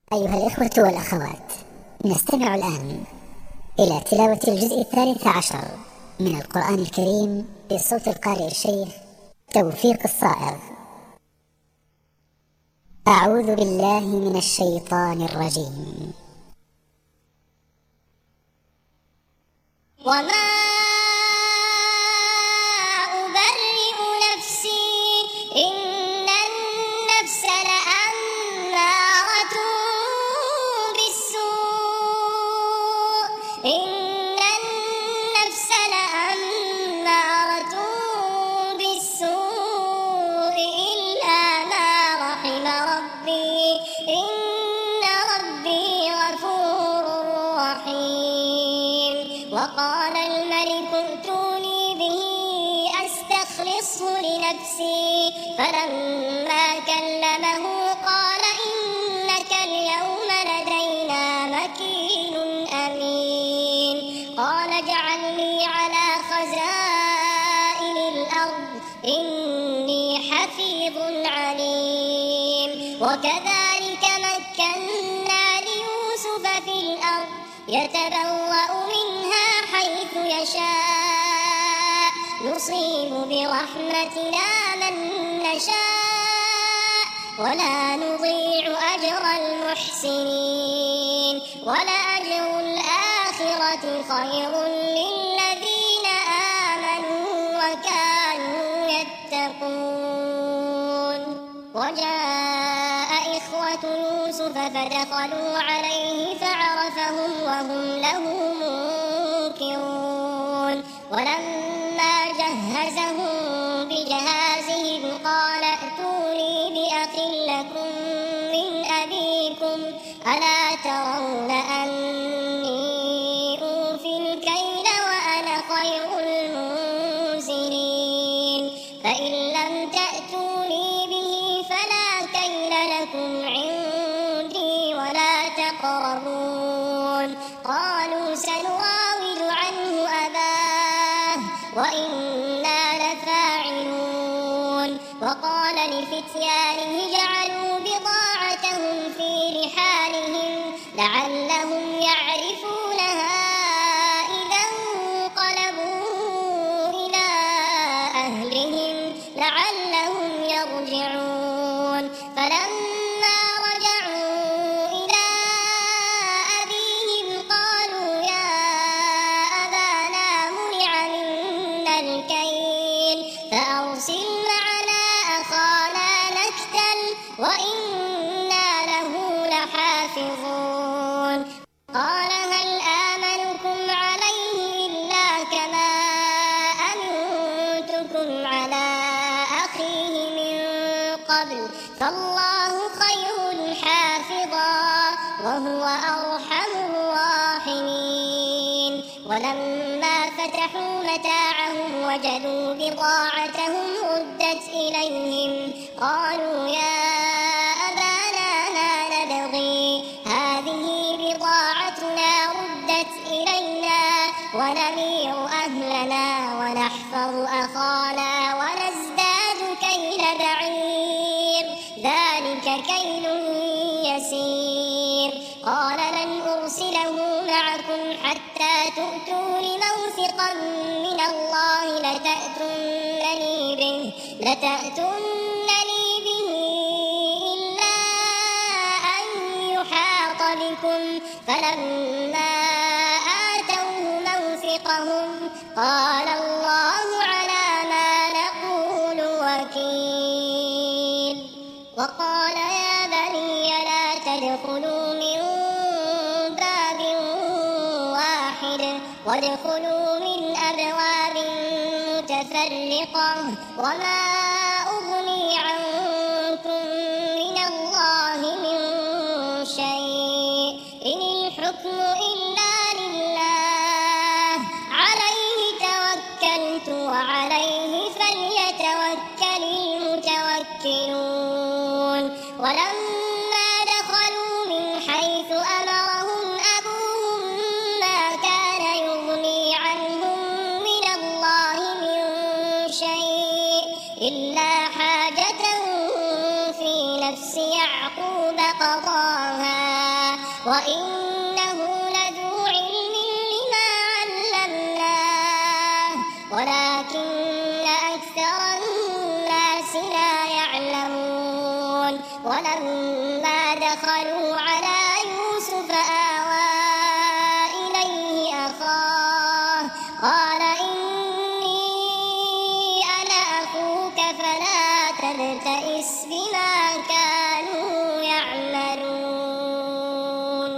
أيها الإخوة والأخوات، نستمع الآن إلى تلاوة الجزء 13 من القرآن الكريم بصوت القارئ الشيخ توفيق الصائغ. أعوذ بالله من الشيطان الرجيم. وما أبرئ نفسي إن النفس لأمارة بالسوء إلا ما رحم ربي إن ربي غفور رحيم. وقال الملك ائتوني به أستخلصه لنفسي فلما كلمه قال إنك اليوم لدينا مكين أمين. قال اجعلني على خزائن الأرض إني حفيظ عليم. وكذلك مكنا ليوسف في الأرض يتبوأ منها حيث يشاء نصيب برحمتنا من نشاء ولا نضيع أجر المحسنين. ولأجر الآخرة خير للذين آمنوا وكانوا يتقون. وجاء إخوة يوسف فدخلوا عليه فعرفهم وهم له منكرون. ولما جهزهم بجهازهم قال ائتوني بأخ لكم من أبيكم ألا ترون أني أوفي الكيل وأنا خير المنزلين. فإن لم تأتوني به فلا كيل لكم عندي ولا تقربون. قالوا سنراود عنه أباه وإنا لفاعلون. وقال لفتيانه جعلوا بضاعتهم في رحالهم لعلهم يعرفونها إذا انقلبوا إلى أهلهم لعلهم يرجعون. فلما رجعوا إلى أبيهم قالوا يا أبانا منع منا الكيل فأرسل معنا أخانا نكتل وإنا له لحافظون. قال هل آمنكم عليه إلا كما أمنتكم على أخيه من قبل فالله خير حافظا وهو أرحم الراحمين. ولما فتحوا متاعهم وجدوا بضاعتهم ردت إليهم قالوا يا أبانا ما نبغي هذه بضاعتنا ردت إلينا ونمير أهلنا ونحفظ أخانا ونزداد كيل بعير ذلك كيل يسير. قال لن أرسله معكم حتى تؤتون موثقا من الله لتأتونني به إلا أن يحاط بكم. فلما آتوه موثقهم قال الله على ما نقول وكيل. وقال يا بني لا تدخلوا من باب واحد وادخلوا من أبواب متفرقة وما أغني عنكم من الله من شيء إن الحكم إلا لله عليه توكلت وعليه فليتوكل المتوكلون. ولما دخلوا من حيث أمرهم أبوهم ما كان يغني عنهم من الله من شيء إلا حاجة في نفس يعقوب قضاها وإنه لذو علم لما علمناه ولكن أكثر الناس لا يعلمون. ولما دخلوا على يوسف آوى إليه أخاه قال إني أنا أخوك فلا تبتئس بما كانوا يعملون.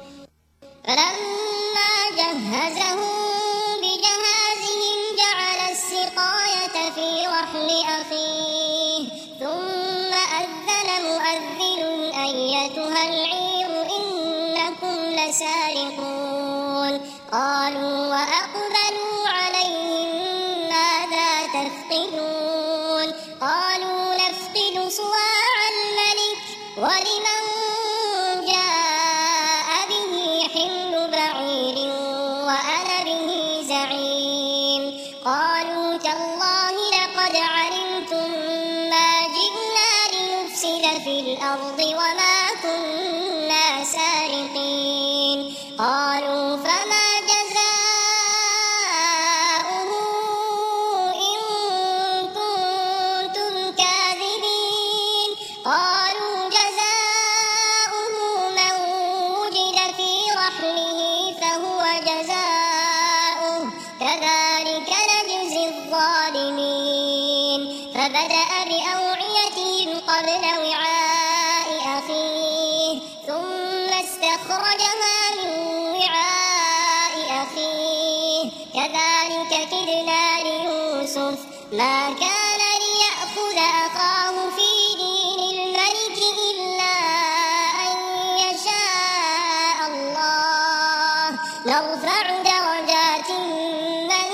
فلما جهزهم بجهازهم جعل السقاية في رحل أخيه ثم أذن مؤذن أيتها العير إنكم لسارقون. قالوا وأقبلوا عليهم ماذا تفقدون قالوا نفقد صواع الملك ولمن جاء به حمل بعير وأنا به زعيم. قالوا تالله لقد علمتم ما جئنا لنفسد في الأرض وما كنا سارقين. قالوا فما جزاؤه إن كنتم كاذبين. قالوا جزاؤه من وجد في رحله فهو جزاؤه كذلك نجزي الظالمين. فبدأ بأوعيتهم قبل وعاء أخيه ثم استخرجها من وعاء أخيه كذلك كدنا ليوسف ما كان ليأخذ أخاه في دين الملك إلا أن يشاء الله نرفع درجات من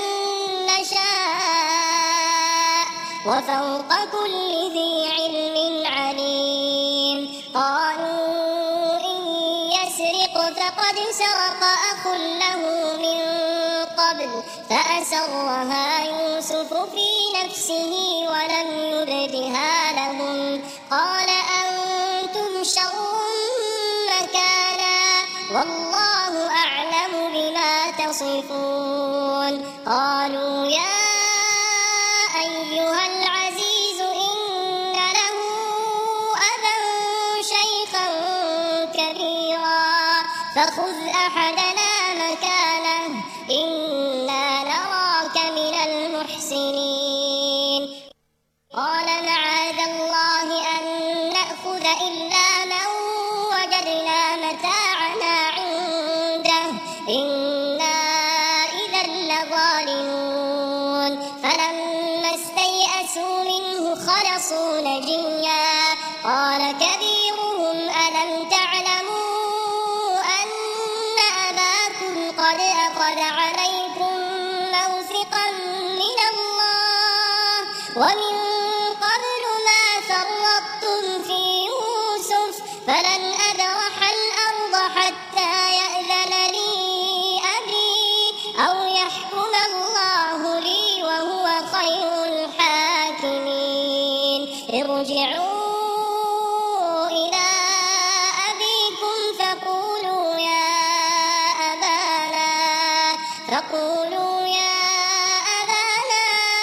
نشاء وفوق كل ذي علم عليم. قالوا إن يسرق فقد سرق أخ له من قبل فأسرها يوسف في نفسه ولم يبدها لهم قال أنتم شر مكانا والله أعلم بما تصفون. قالوا يا أيها العزيز إن له أبا شيخا كبيرا فخذ أحدنا مكانه إنا نراك من المحسنين. قال معاذ الله أن نأخذ إلا من وجدنا متاعنا عنده إنا إذا لظالمون. فلما استيئسوا منه خلصوا نجيا قال كبيرهم ألم تعلموا أن أباكم قد أخذ عليكم موثقا من الله ومن قبل ما فرطتم في يوسف فلن أبرح الأرض حتى يأذن لي أبي أو يحكم الله لي وهو خير الحاكمين. ارجعوا إلى أبيكم فقولوا يا أبانا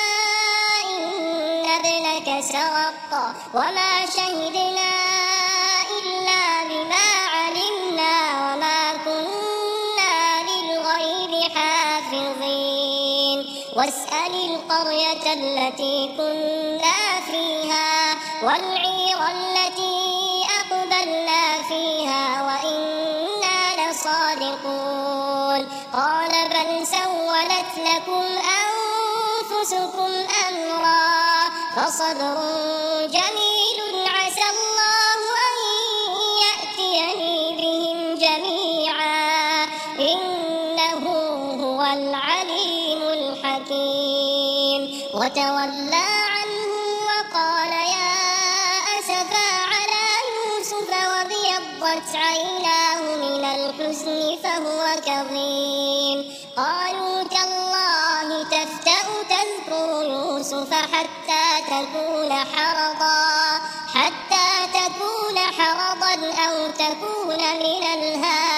إن ابنك سرق وما شهدنا إلا بما علمنا وما كنا للغيب حافظين. واسأل القرية التي كنا فيها والعير التي أقبلنا فيها وإنا لصادقون. قال بل سولت لكم أنفسكم أمرا فصبر جميل عسى الله أن يأتيني بهم جميعا إنه هو العليم الحكيم. وتولى عنهم وقال يا أسفا على يوسف وابيضت عيناه من الحزن فهو كظيم. قالوا تالله تفتأ تذكر يوسف حتى تكون حرضا أو تكون من الهالكين.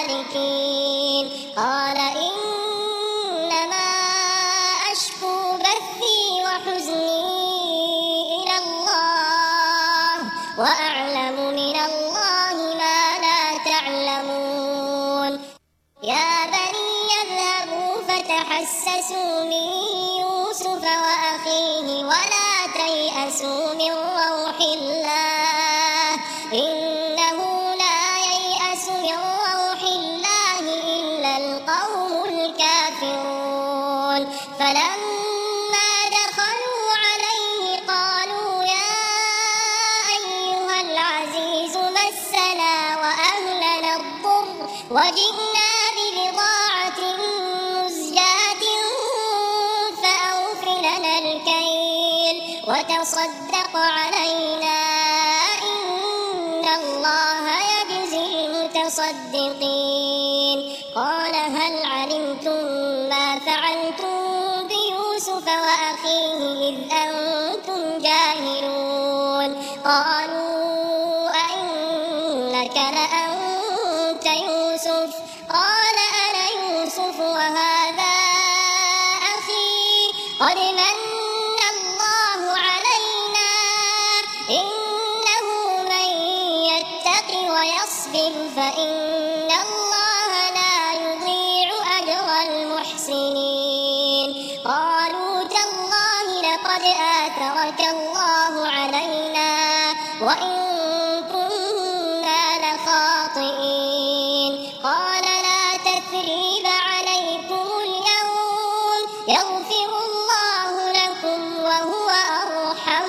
فلما دخلوا عليه قالوا يا أيها العزيز مسنا وأهلنا الضر وجئنا ببضاعة مزجاة فأوف لنا الكيل وتصدق علينا إن الله يجزي المتصدقين. قال هل علمتم ما فعلتم بيوسف وأخيه إذ أنتم جاهلون؟ قالوا أئنك لأنت يوسف؟ قال أنا يوسف وهذا أخي قد من الله علينا إنه من يتق ويصبر فإن الله لا يضيع أجر المحسنين. قالوا تالله لقد آثرك الله علينا وإن كنا لخاطئين. قال لا تثريب عليكم اليوم يغفر الله لكم وهو أرحم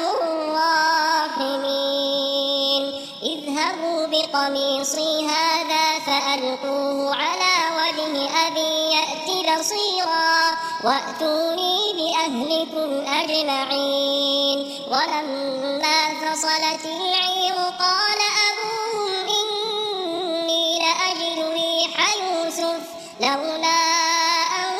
الراحمين. اذهبوا بقميصي هذا فألقوه على وجه أبي يأت بصيرا وأتوني بأهلكم أجمعين. ولما فصلت العير قال أبوهم إني لأجد ريح يوسف لولا أن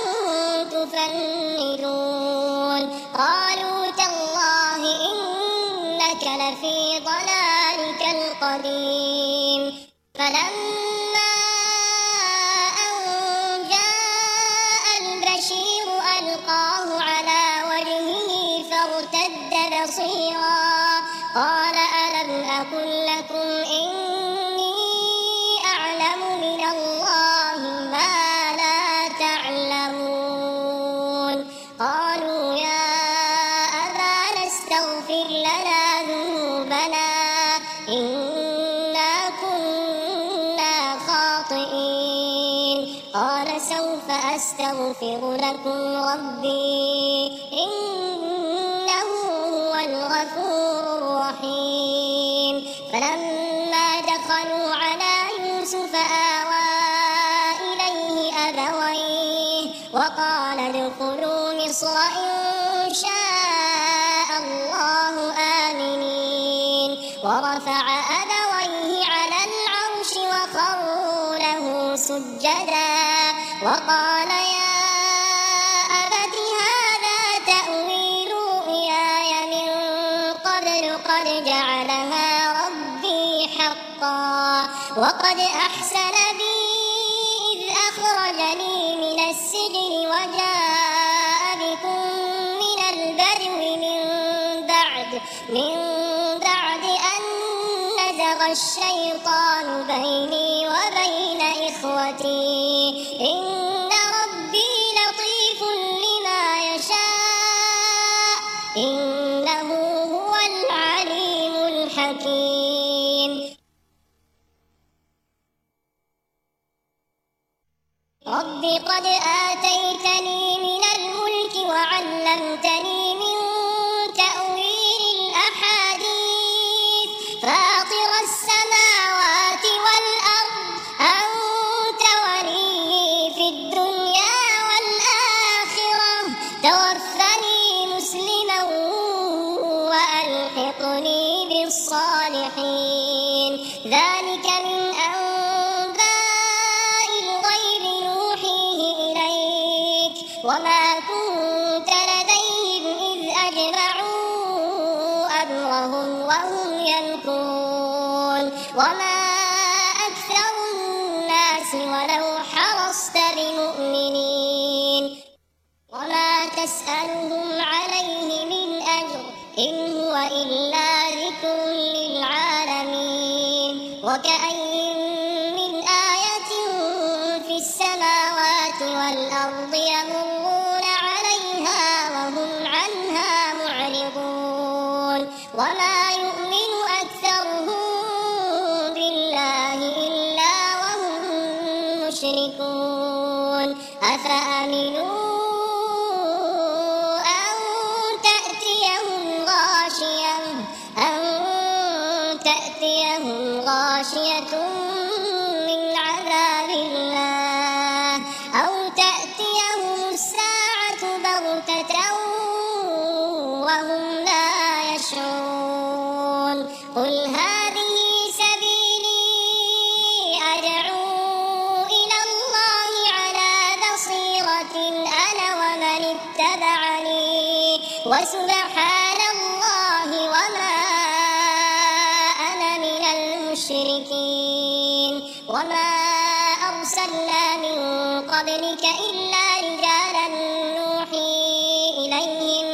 تفندون. قالوا تالله إنك لفي ضلالك القديم. فلما أن جاء البشير ألقاه على وجهه فارتد بصيرا قال ألم أقل لكم إني أعلم من الله ما لا تعلمون؟ قالوا يا أبانا استغفر لنا ذنوبنا إنا كنا خاطئين. قال سوف أستغفر لكم ربي إنه هو الغفور الرحيم. فلما دخلوا على يوسف آوى إليه أبويه وقال ادخلوا مصر إن شاء الله آمنين. ورفع أبويه على العرش وخروا له سجدا وقال يا أبت هذا تأويل رؤياي من قبل قد جعلها ربي حقا وقد أحسن بي إذ أخرجني من السجن وجاء بكم من البدو من بعد أن نزغ الشيطان بيني وبين إخوتي إن ربي لطيف لما يشاء إنه هو العليم الحكيم. رب قد آتيتني من الملك وعلمتني من تأويل الأحاديث فاطر السماوات والأرض أنت ولي في الدنيا والآخرة توفني مسلما وألحقني بالصالحين. ذلك من أنباء الغيب نوحيه إليك وما كنت لديهم إذ أجمعوا أمرهم وهم يمكرون. وما أكثر الناس ولو حرصت بمؤمنين وما تسألهم عليه من أجر إن هو إلا ذكر للعالمين. وكأي من آية في السماوات والأرض يمرون عليها وهم عنها معرضون. وما يؤمن أكثرهم بالله إلا وهم مشركون. أفأمنوا غاشية من عذاب الله أو تأتيهم الساعة بغتة وهم لا يشعرون قل هذه سبيلي أدعو إلى الله على بصيرة أنا ومن اتبعني وسبحان الله وما أنا من المشركين وما أرسلنا من قبلك إلا رجالا نوحي إليهم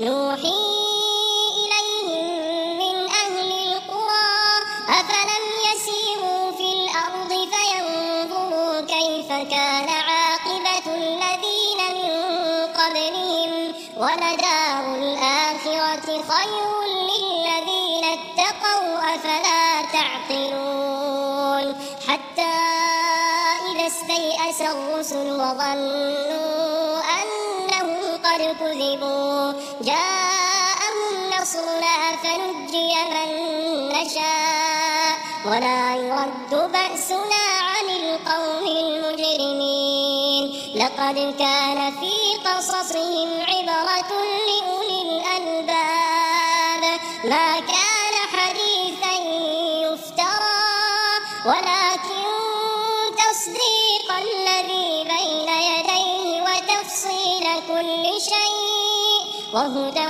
من أهل القرى أفلم يسيروا في الأرض فينظروا كيف كان عاقبة الذين من قبلهم ولدار الآخرة خير للذين اتقوا أفلا تعقلون حتى إذا استيأس الرسل وظنوا أنهم قد كذبوا جاءهم نصرنا فنجي من نشاء ولا يرد بأسنا عن القوم المجرمين لقد كان في قصصهم عبرة لأولي الألباب ما كان حديثا يفترى ولكن تصديق الذي بين يديه وتفصيل كل شيء وهدى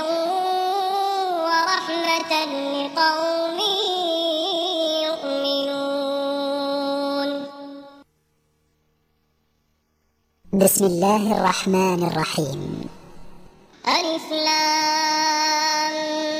ورحمة لقوم يؤمنون. بسم الله الرحمن الرحيم. ألف لام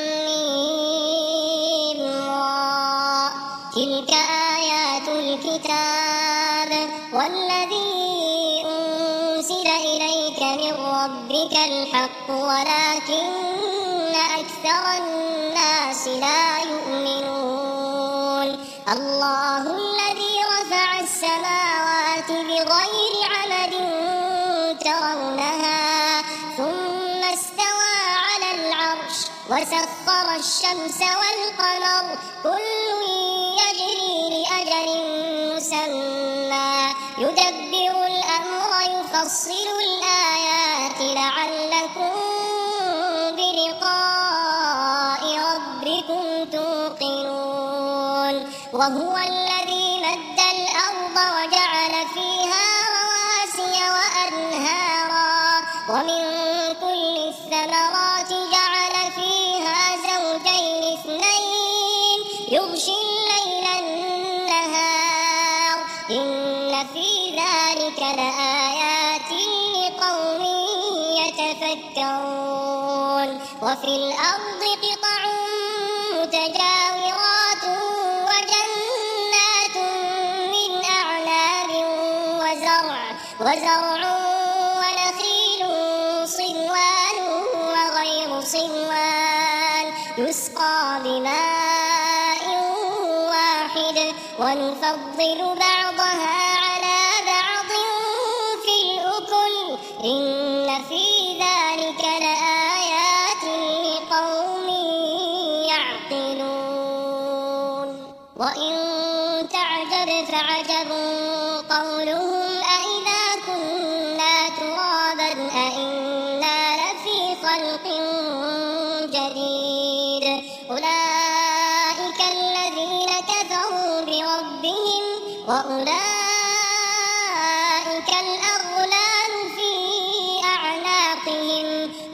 ميم را تلك آيات الكتاب والذي أنزل إليك من ربك الحق ولكن أكثر الناس لا يؤمنون الله الذي رفع السماوات بغير عمد ترونها ثم استوى على العرش وسخر الشمس والقمر كل يجري لأجل مسمى يدبر الأمر يفصل الآيات لعلكم بلقاء ربكم توقنون وهو الذي مد الأرض وجعل فيها رواسي وأنهارا ومن كل الثمرات جعل فيها زوجين اثنين يغشي الليل النهار إن في ذلك لآيات لقوم يتفكرون وفي الأرض قطع متجاورات وجنات من أعناب وزرع ونخيل صنوان وغير صنوان يسقى بماء واحد ونفضل بعضها على بعض في الأكل إن في ذلك لآيات لقوم يعقلون وإن تعجب فعجب قولهم أإذا كنا ترابا أإنا لفي خلق جديد أولئك الذين كفروا بربهم وأولئك الأغلال في أعناقهم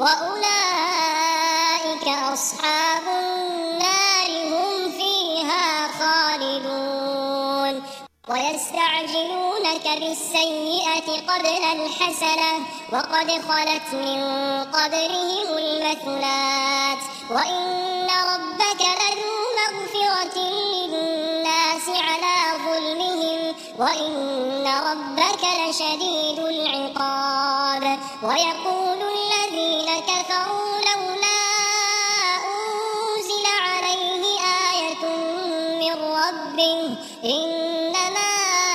وأولئك أصحاب النار هم فيها خالدون ويستعجلونك بالسيئة قبل الحسنة وقد خلت من قبلهم المثلات وإن ربك لذو مغفرة للناس على ظلمهم وإن ربك لشديد العقاب ويقول الذين كفروا لولا أنزل عليه آية من ربه إنما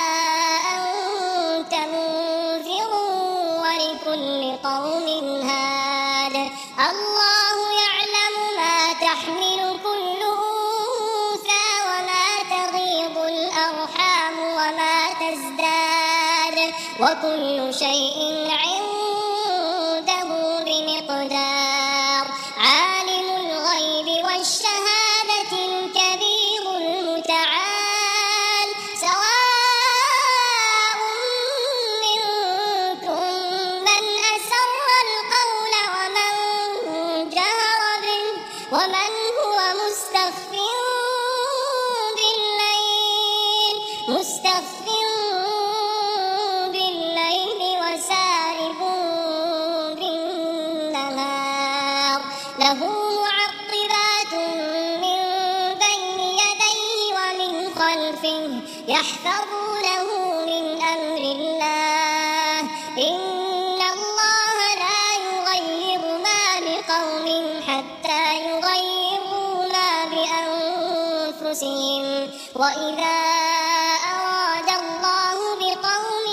أنت منذر ولكل قوم هاد الله يعلم ما تحمل كل أنثى وما تغيض الأرض تزداد وكل شيء عنده بمقدار عالم الغيب والشهادة الكبير المتعال سواء منكم من أسر القول ومن جهر به ومن هو مستخف بالليل وسارب بالنهار له معقبات من بين يديه ومن خلفه يحفظونه من أمر الله إن الله لا يغير ما بقوم حتى يغيروا ما بأنفسهم وإذا أراد الله بقوم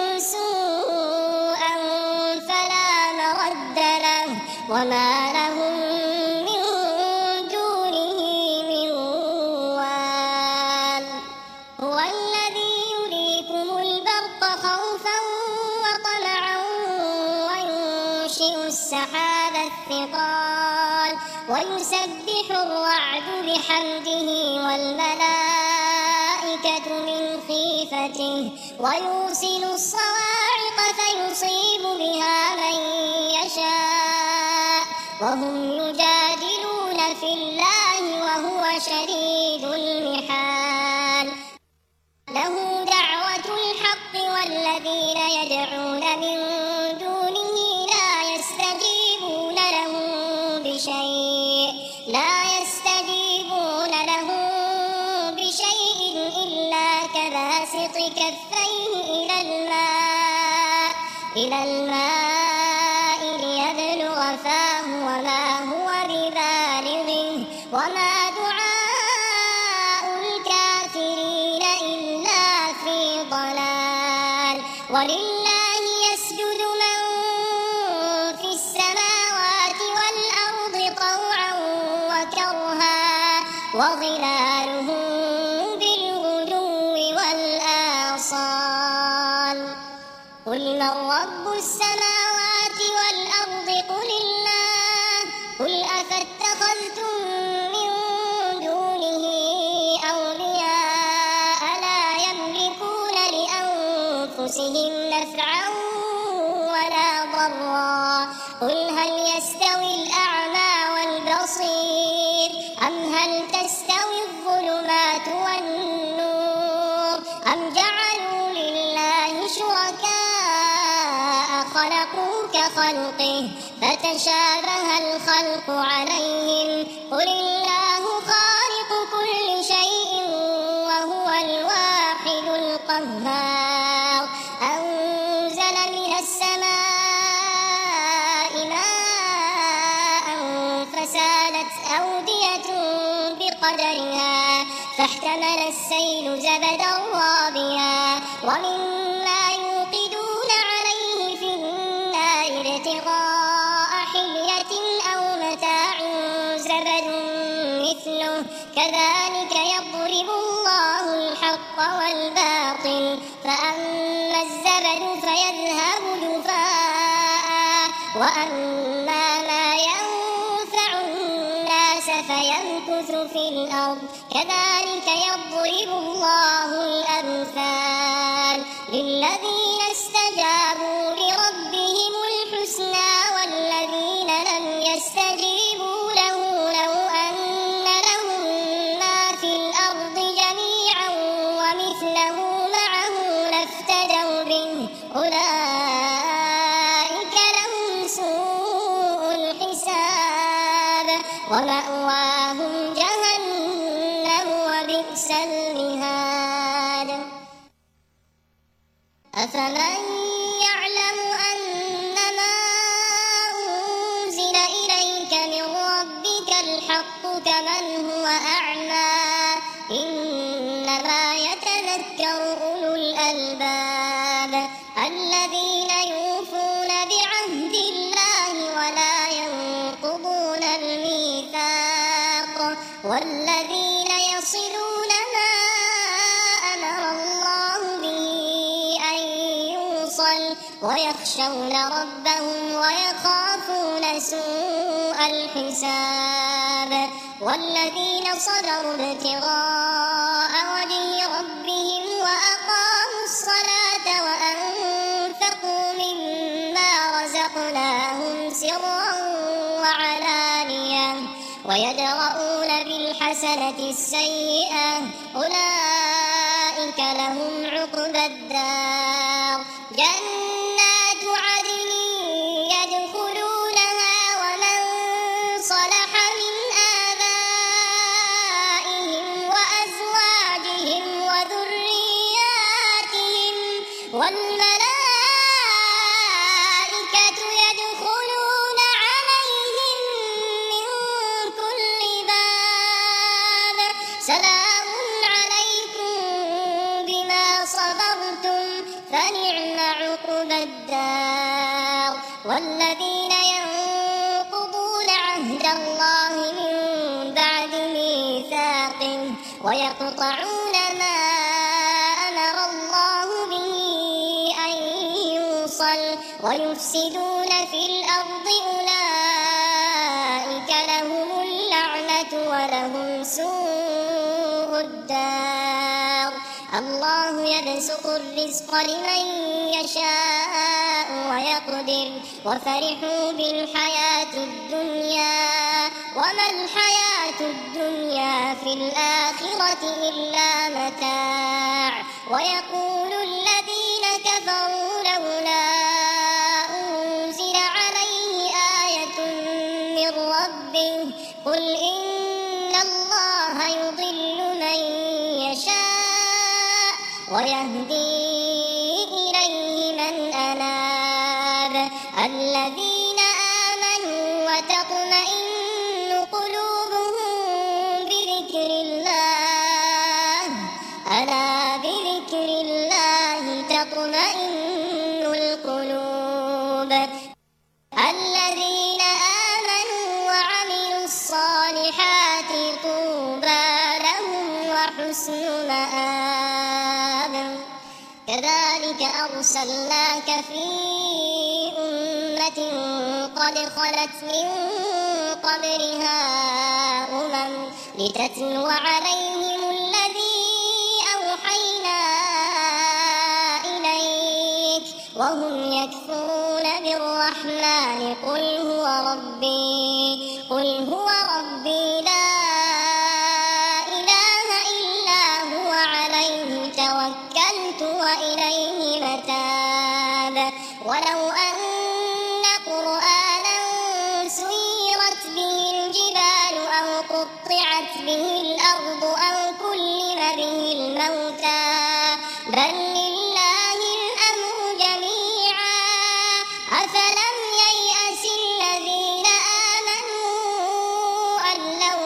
سوءا فلا مرد له وما لهم من دونه من وال هو الذي يريكم البرق خوفا وطمعا وينشئ السحاب الثقال ويسبح الرعد بحمده والملائكة من خيفته ويرسل الصواعق فيصيب بها من يشاء وهم يجادلون في الله وهو شديد المحال له دعوة الحق والذين يدعون من دونه لا يستجيبون بشيء إلا كباسط كفيه إلى الماء ليبلغ فاه وما هو ببالغه وما دعاء الكافرين إلا في ضلال ولله يسجد من في السماوات والأرض طوعا وكرها وظلالهم بالغدو والآصال قل من رب السماوات والأرض قل الله قل أفاتخذتم من دونه أولياء لا يملكون لأنفسهم نفعا ولا ضرا قل هل يستوي الأعمى والبصير أم هل تستوي الظلمات والنور أم جعلوا لله شركاء خلقوا كخلقه فتشابه الخلق عليهم قل الله خالق كل شيء وهو الواحد القهار أنزل من السماء ماء فسالت أودية بقدرها فاحتمل السيل زبدا رابيا ومما يوقدون عليه في النار ابتغاء حلية أو متاع زبد مثله كذلك يضرب الله الحق والباطل فأما الزبد فيذهب جفاء وأما ما ينفع الناس فيمكث في الأرض كذلك يضرب الله الأمثال للذين استجابوا لربهم الحسنى والذين لم يستجيبوا له لو أن لهم ما في الأرض جميعا ومثله معه لافتدوا به أولئك لهم سوء الحساب ومأواهم جهنم وبئس المهاد أفمن يعلم أنما أنزل إليك من ربك الحق كمن هو أعمى إنما يتذكر أولو الألباب الذين يوفون بعهد الله ولا ينقضون الميثاق والذين يصلون ما أمر الله به ويخشون ربهم ويخافون سوء الحساب والذين صبروا ابتغاء وجه ربهم وأقاموا الصلاة وأنفقوا مما رزقناهم سرا وعلانية ويدرؤون بالحسنة السيئة أولئك لهم عقبى الدار جنات عدن يدخلونها ومن صلح من آبائهم وأزواجهم وذرياتهم والملائكة يدخلون عليهم من كل باب سلام عليكم بما صبرتم فنعم عقبى الدار والذين ينقضون عهد الله من بعد ميثاقه ويقطعون ما أمر الله به أن يوصل ويفسدون في الأرض أولئك لهم اللعنة ولهم سوء الدار الله يبسط الرزق لمن يشاء ويقدر وفرحوا بالحياة الدنيا وما الحياة الدنيا في الآخرة إلا متاع ويقول الذين كفروا لولا أنزل عليه آية من ربه قل إن الله يضل من يشاء ويهدي إليه من أناب الذين آمنوا وتطمئن قلوبهم بذكر الله ألا بذكر الله تطمئن القلوب الذين آمنوا وعملوا الصالحات طوبى لهم وحسن مآب كذلك أرسلناك في أمة قد خلت من قبلها لتتلو عليهم الذي أوحينا إليك وهم يكفرون بالرحمن قل هو ربي لا إله إلا هو عليه توكلت وإليه متاب ولو أن قرآنا سيرت به الجبال أو قطعت به الأرض أو كلم به الموتى بل لله الأمر جميعا أفلم ييأس الذين آمنوا أن لو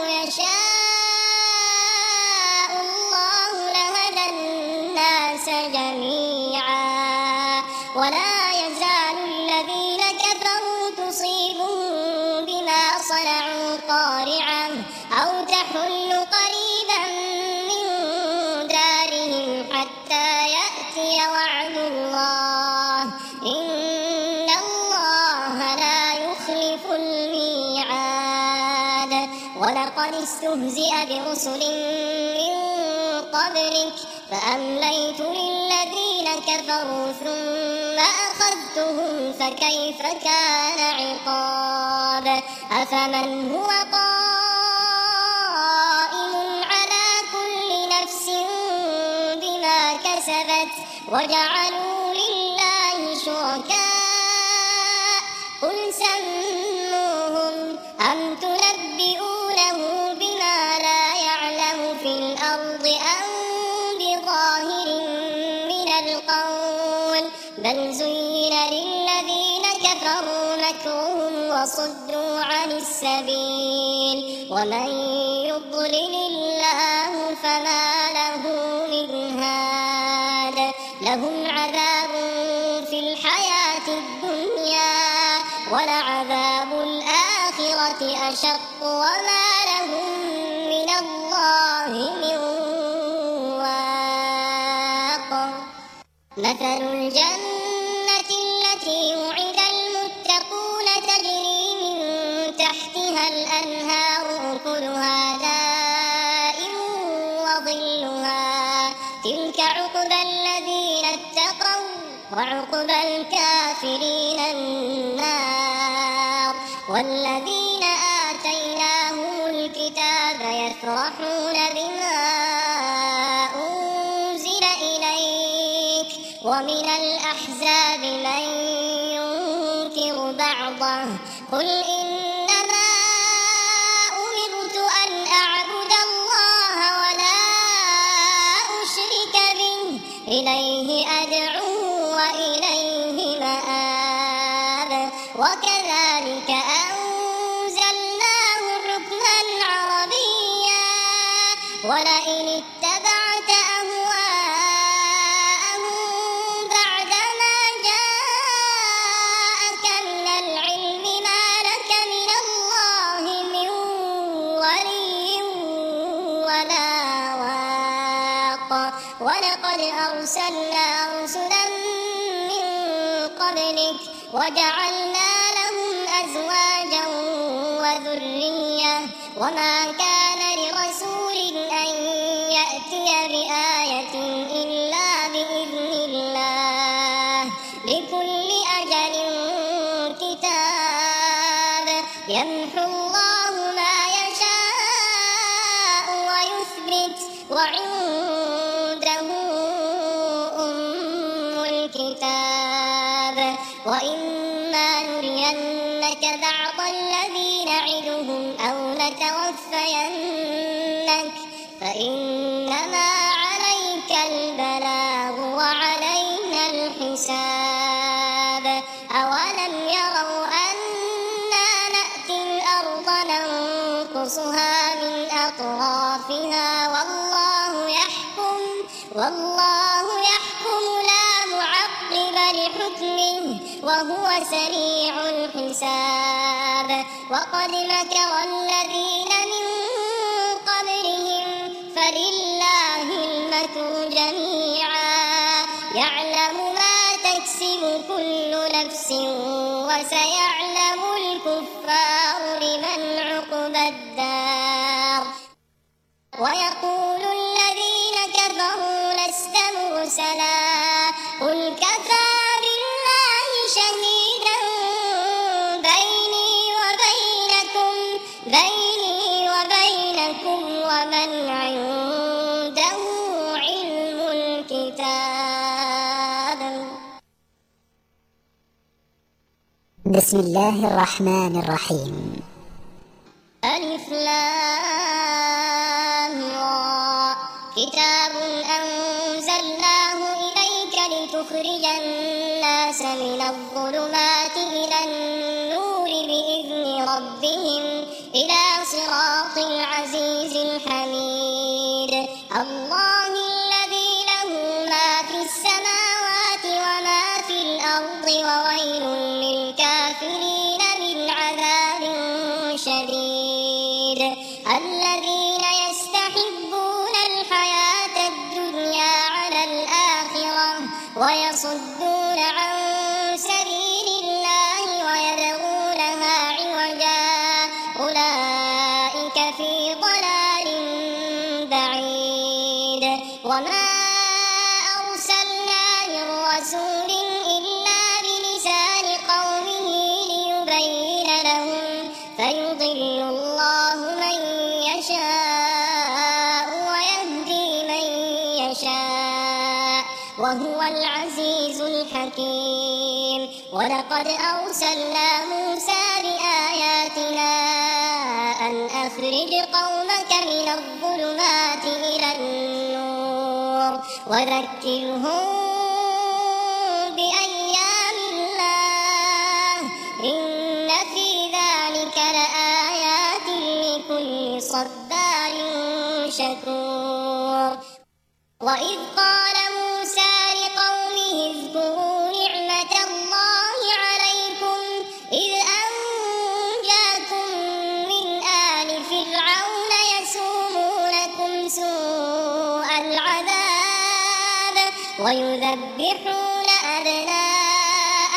يشاء الله لهدى الناس جميعا ولا يزال الذين كفروا تصيبهم بما صنعوا قارعة أو تحل قريبا من دارهم حتى يأتي وعد الله إن الله لا يخلف الميعاد ولقد استهزئ برسل من قبلك فأمليت للذين كفروا ثم أخذتهم فكيف كان عقاب أفمن هو قائم على كل نفس بما كسبت وجعلوا لله شركاء قل سموهم أم تنبئونه بما لا يعلم في الأرض أم بظاهر من القول بل زين للذين كفروا مكرهم وصدوا عن السبيل ومن يضلل الله فما له من هاد لهم عذاب في الحياة الدنيا ولعذاب الآخرة أشق وما لهم من الله من واق مثل الجنة التي وعد المتقون تجري من تحتها الأنهار أكلها دائم وظلها تلك عقبى الذين اتقوا وعقبى الكافرين النار. والذين آتيناهم الكتاب يفرحون بما أنزل إليك ومن الأحزاب من ينكر بعضه قل إنما أمرت أن أعبد الله ولا أشرك به إليه أدعو وإليه مآب. وكذلك أنزلناه حكما عربيا ولئن اتبعت أهواءهم بعدما جاءك من العلم ما لك من الله من ولي ولا واق. ولقد أرسلنا رسلا من قبلك وجعلنا لهم أزواجا وذرية وما كان لرسول أن يأتي بآية إلا بإذن الله لكل أجل كتاب يمحو الله ما يشاء ويثبت وعنده أم الكتاب. وإما نرينك بعض الذي نعدهم أو نتوفينك فإنما عليك البلاغ وعلينا الحساب. أولم يروا أنا نأتي الأرض ننقصها من أطرافها والله يحكم لا معقب لحكمه وهو سريع الحساب. وقد مكر الذين من قبلهم فلله المكر جميعا يعلم ما تكسب كل نفس وسيعلم الكفار لمن عقبى الدار. ويقول الذين كفروا لست مرسلا قل كفى بالله شهيدا بيني وبينكم ومن عنده علم الكتاب. بسم الله الرحمن الرحيم. ألف لام را كتاب أنزلناه إليك لتخرج الناس من الظلمات إلى النور بإذن ربهم إلى صراط العزيز الحميد. الله الذي له ما في السماوات وما في الأرض وويل للكافرين من عذاب شديد. الذين يستحبون الحياة الدنيا على الآخرة ويصدون عن سبيل الله ويبغونها عوجا أولئك في ضلال بعيد. وما أرسلنا من رسول إلا بلسان قومه ليبين لهم فيضل الله من يشاء ويهدي من يشاء وهو العزيز الحكيم. ولقد أرسلنا موسى بآياتنا أن أخرج قومك من الظلمات إلى النور وذكرهم بأيام الله إن في ذلك لآيات لكل صبار شكور. وإذ قال موسى لقومه اذكروا نعمة الله عليكم إذ أنجاكم من آل فرعون يسومونكم سوء العذاب ويذبحون أبناءكم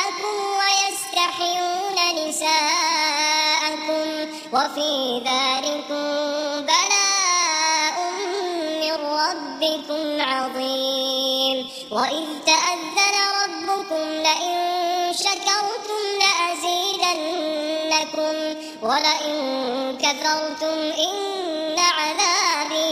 نساءكم وفي ذلكم بلاء من ربكم عظيم. وإذ تأذن ربكم لئن شكرتم لأزيدنكم ولئن كفرتم إن عذابي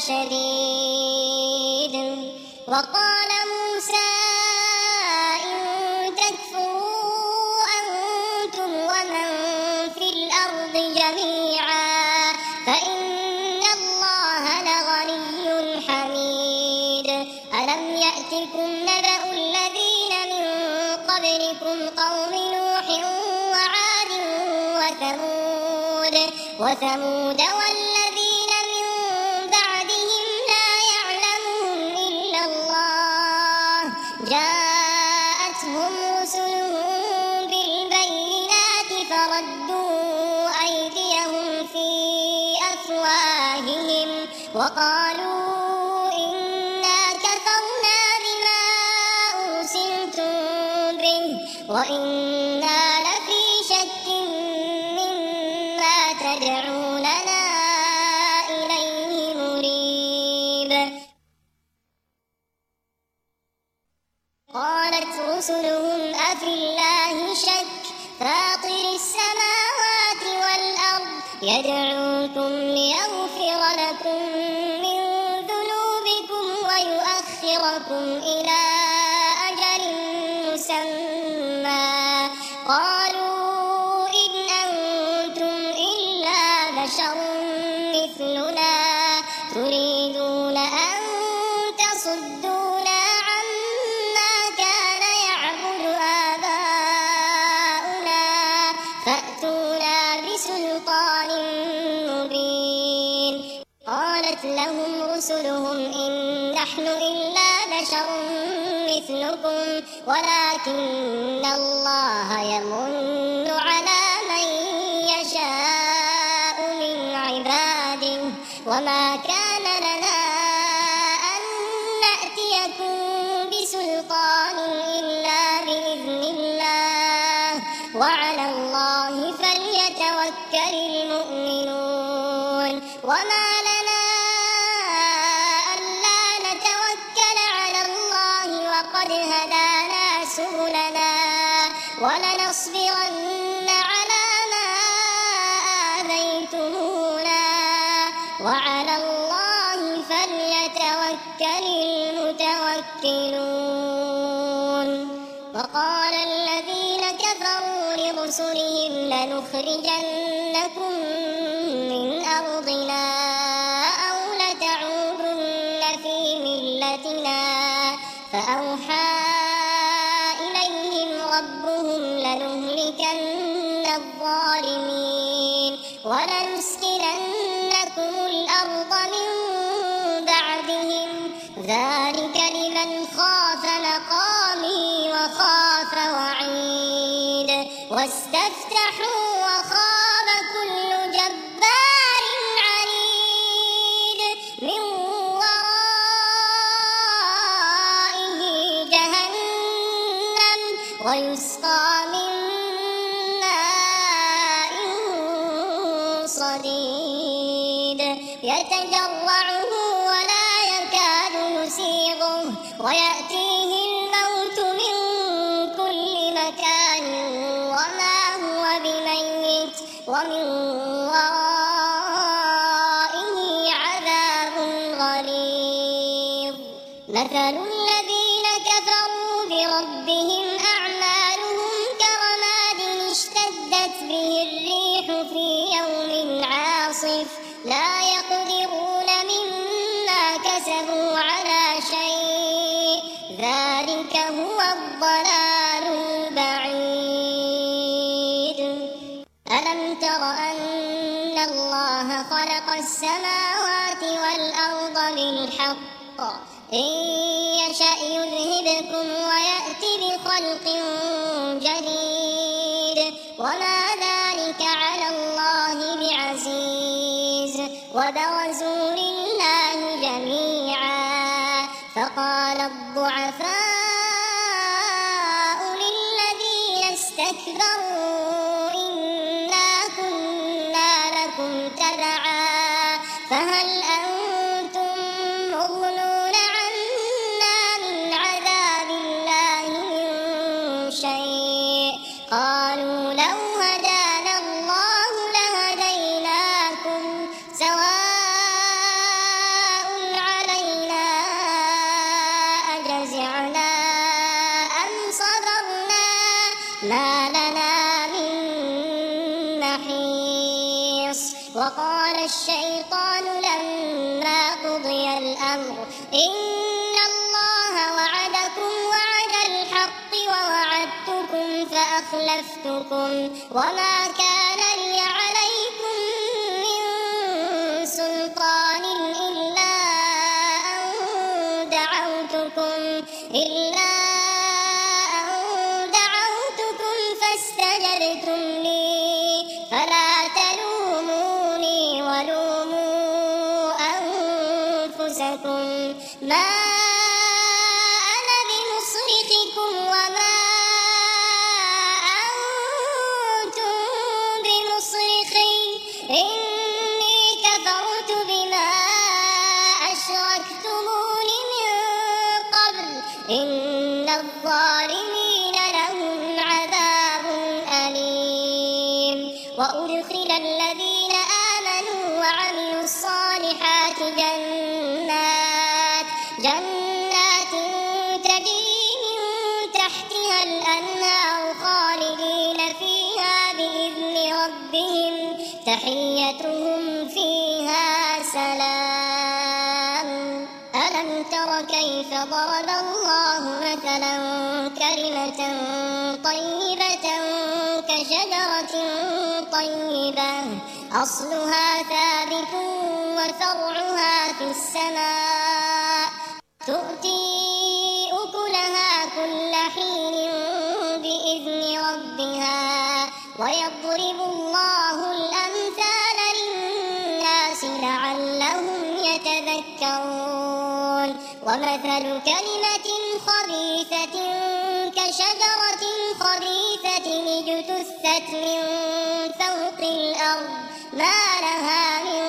لشديد. وقال موسى إن تكفروا أنتم ومن في الأرض جميعا فإن الله لغني حميد. ألم يأتكم نبأ الذين من قبلكم قوم نوح وعاد وثمود والذين من بعدهم لا يعلمهم إلا الله جاءتهم رسلهم بالبينات فردوا أيديهم في أفواههم وقالوا إنا كفرنا بما أرسلتم به وإنا لفي شك مما تدعوننا إليه مريب. قالت رسلهم أفي الله شك فاطر السماوات والأرض يدعوكم ليغفر لكم من ذنوبكم ويؤخركم إلى أجل مسمى قالوا إن أنتم إلا بشر مثلنا تريدون أن تصدونا عما كان يعبد آباؤنا فأتونا بسلطان مبين. قالت لهم رسلهم إن نحن إلا بشر مثلكم ولكن الله يمن على من يشاء من عباده وما كان لنا أن نأتيكم بسلطان إلا بإذن الله وعلى الله فليتوكل المؤمنون. وما لنا ألا نتوكل على الله وقد هدانا سبلنا ولنصبرن على ما آذيتمونا وعلى الله فليتوكل المتوكلون. وقال الذين كفروا لرسلهم لنخرجنكم من أرضنا أو لتعودن في ملتنا فأوحى إليهم ربهم لنهلكن الظالمين ولنسكننكم الأرض من بعدهم ذلك لمن خاف مقامي وخاف وعيد. واستفتحوا وخاب كل جبار عنيد من ورائه جهنم ويسقى من ماء صديد يتجرعه ولا يكاد يسيغه ويأتيه الموت من كل مكان وما هو بميت ومن ورائه عذاب غليظ. مثل الذين كفروا بربهم أعمالهم كرماد اشتدت به الريح في يوم عاصف لا يقدرون مما كسبوا على شيء ذلك هو الضلال البعيد. ألم تر أن الله خلق السماوات والأرض بالحق إن يشأ يذهبكم ويأتي بخلق جديد وما ذلك على الله بعزيز. وبرزوا لله جميعا فقال الضعفاء للذين استكبروا إنا لكم تبعا فهل أنتم مغنون عنا من عذاب الله من شيء قالوا لو هدانا الله لهديناكم سواء علينا أجزعنا أم صبرنا ما لنا من محيص. وقال الشيطان لما قضي الأمر إن الله وعدكم وعد الحق ووعدتكم فأخلفتكم وما كان لي عليكم من سلطان إلا أن دعوتكم فاستجبتم لي فلا تلوموني ولوموا أنفسكم ما أنا بمصرخكم وما أنتم بمصرخي إني كفرت بما أشركتمون من قبل إن الظالمين لهم عذاب أليم. وأدخل الذين آمنوا وعملوا الصالحات جنات تجري من تحتها الأنهار خالدين فيها بإذن ربهم تحيتهم فيها سلام. ألم تر كيف ضرب الله مثلا كلمة طيبة كشجرة طيبة أصلها ثابت وفرعها في السماء تؤتي أكلها كل حين بإذن ربها ويضرب الله الأمثال للناس لعلهم يتذكرون. ومثل كلمة خبيثة كشجرة خبيثة اجتثت من فوق الأرض ما لها من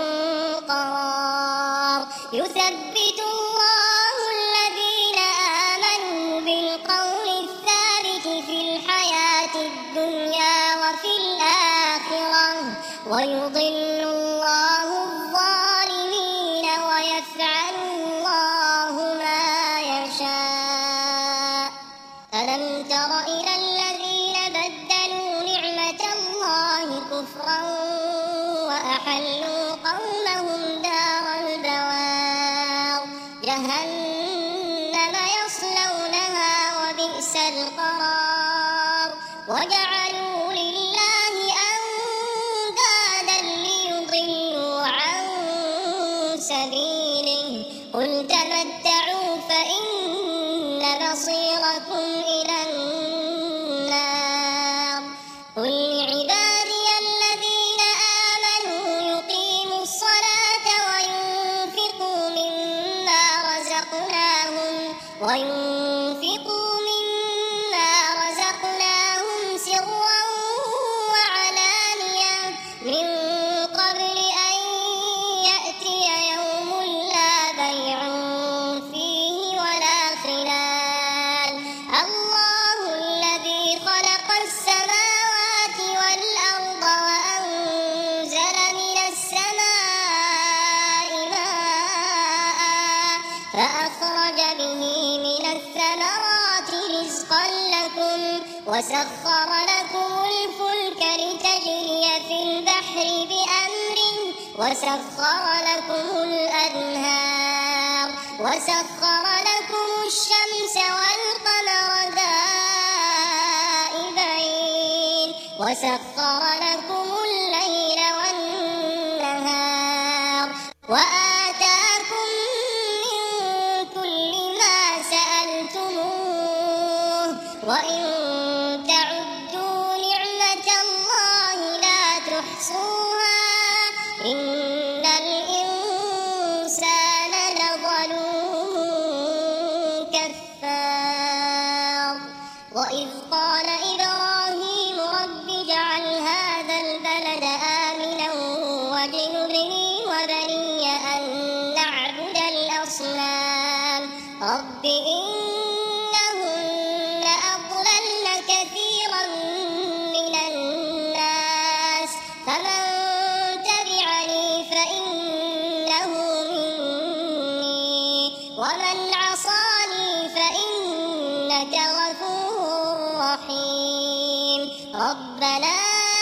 قرار يثبت الله الذين آمنوا بالقول الثابت في الحياة الدنيا وفي الآخرة ويضل الله الظالمين ويفعل الله ما يشاء. ألم تر إلى الذين بدلوا نعمة الله كفرا وأحلوا قومهم دار البوار جهنم يصلونها وبئس القرار. وجعلوا لله أندادا ليضلوا عن سبيله قل تمتعوا فإن مصيركم إلى النار. قل لعبادي الذين آمنوا يقيموا الصلاة وينفقوا مما رزقناهم سرا وعلانية من قبل أن يأتي يوم لا بيع فيه ولا خلال. الله الذي خلق السماوات والأرض وأنزل من السماء ماء فأخرج به من الثمرات رزقا لكم وسخر لكم الفلك لتجري في البحر بأمره وسخر لكم الأنهار وسخر لكم الشمس والقمر دائبين وسخر لكم الليل والنهار وآتاكم من كل ما سألتموه وإن تعدوا نعمة الله لا تحصوها إن الإنسان لظلوم كفار. وإذ قال إبراهيم رب اجعل هذا البلد آمنا إنك غفور رحيم. ربنا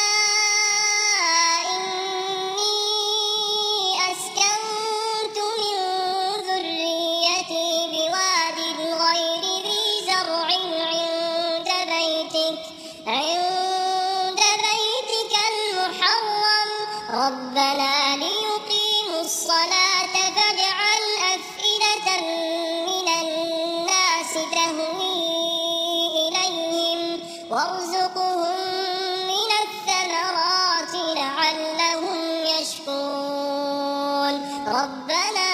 إني أسكنت من ذريتي بواد غير ذي زرع عند بيتك المحرم ربنا ليقيموا الصلاة فاجعل أفئدة من الناس تهوي إليهم وارزقهم من الثمرات لعلهم يشكرون. ربنا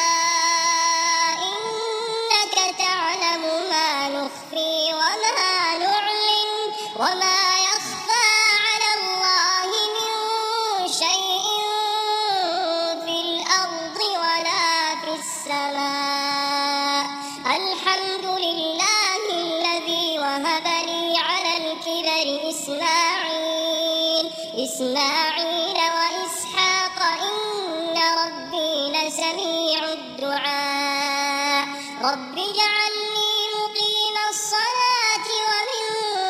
إنك تعلم ما نخفي وما نعلن وما يخفى على الله من شيء في الأرض ولا في السماء. الحمد لله الذي وهب لي على الكبر إسماعيل وإسحاق إن ربي لسميع الدعاء. رب اجعلني مقيم الصلاة ومن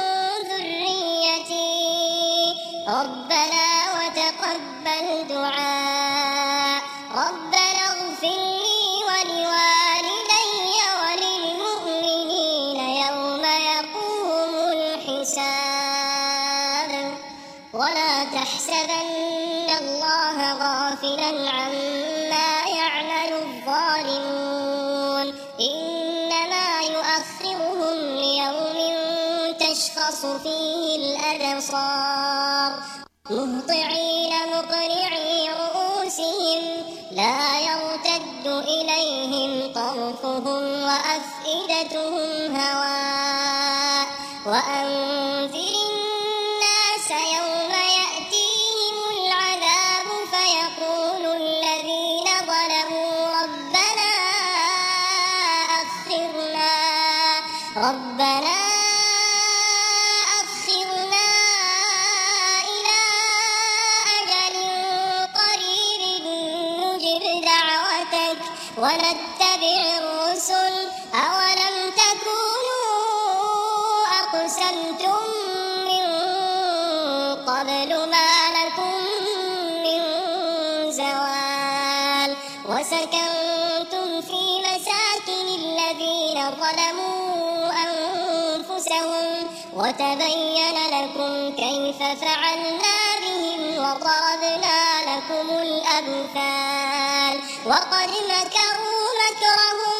ذريتي ربنا وتقبل دعاء. ربنا اغفر لي ولوالدي وللمؤمنين يوم يقوم الحساب. ولا تحسبن الله غافلا عما يعمل الظالمون إنما يؤخرهم ليوم تشخص فيه الأبصار مهطعين مقنعي رؤوسهم لا يرتد إليهم طرفهم وأفئدتهم هواء. وأنذر الناس يوم يأتيهم العذاب فيقول الذين ظلموا ربنا أخرنا إلى أجل قريب نجب دعوتك ونتبع الرسل أولم تكونوا أقسمتم من قبل ما لكم من زوال. وسكنتم في مساكن الذين ظلموا أنفسهم وتبين لكم كيف فعلنا بهم وضربنا لكم الأمثال. وقد مكروا مكرهم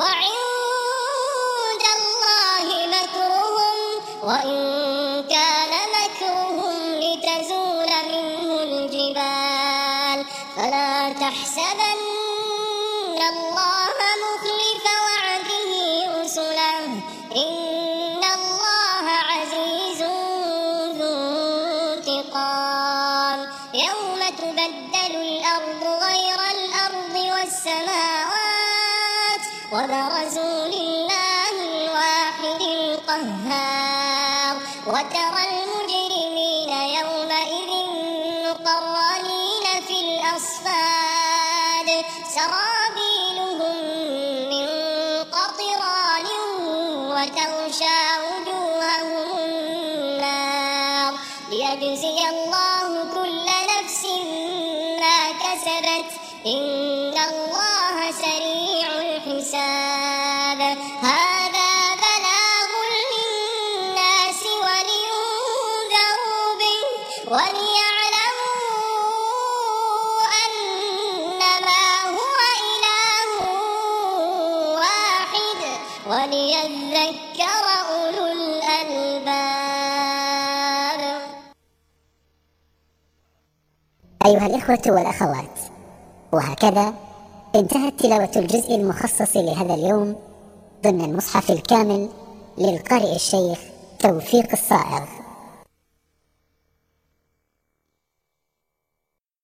وعند الله مكرهم وإن كان مكرهم لتزول منه الجبال. فلا تحسبن الله مخلف وعده رسله إن الله عزيز ذو انتقام. يوم تبدل الأرض غير الأرض والسماوات وبرزوا لله الواحد القهار. وترى المجرمين يومئذ مقرنين في الأصفاد سرابيلهم من قطران وتغشى وجوههم النار ليجزي الله كل نفس ما كسبت إن الله سريع الحساب. هذا بلاغ للناس ولينذروا به وليعلموا أنما هو إله واحد وليذكر أولو الألباب. أيها الإخوة والأخوات، وهكذا انتهت تلاوة الجزء المخصص لهذا اليوم ضمن المصحف الكامل للقارئ الشيخ توفيق الصائغ.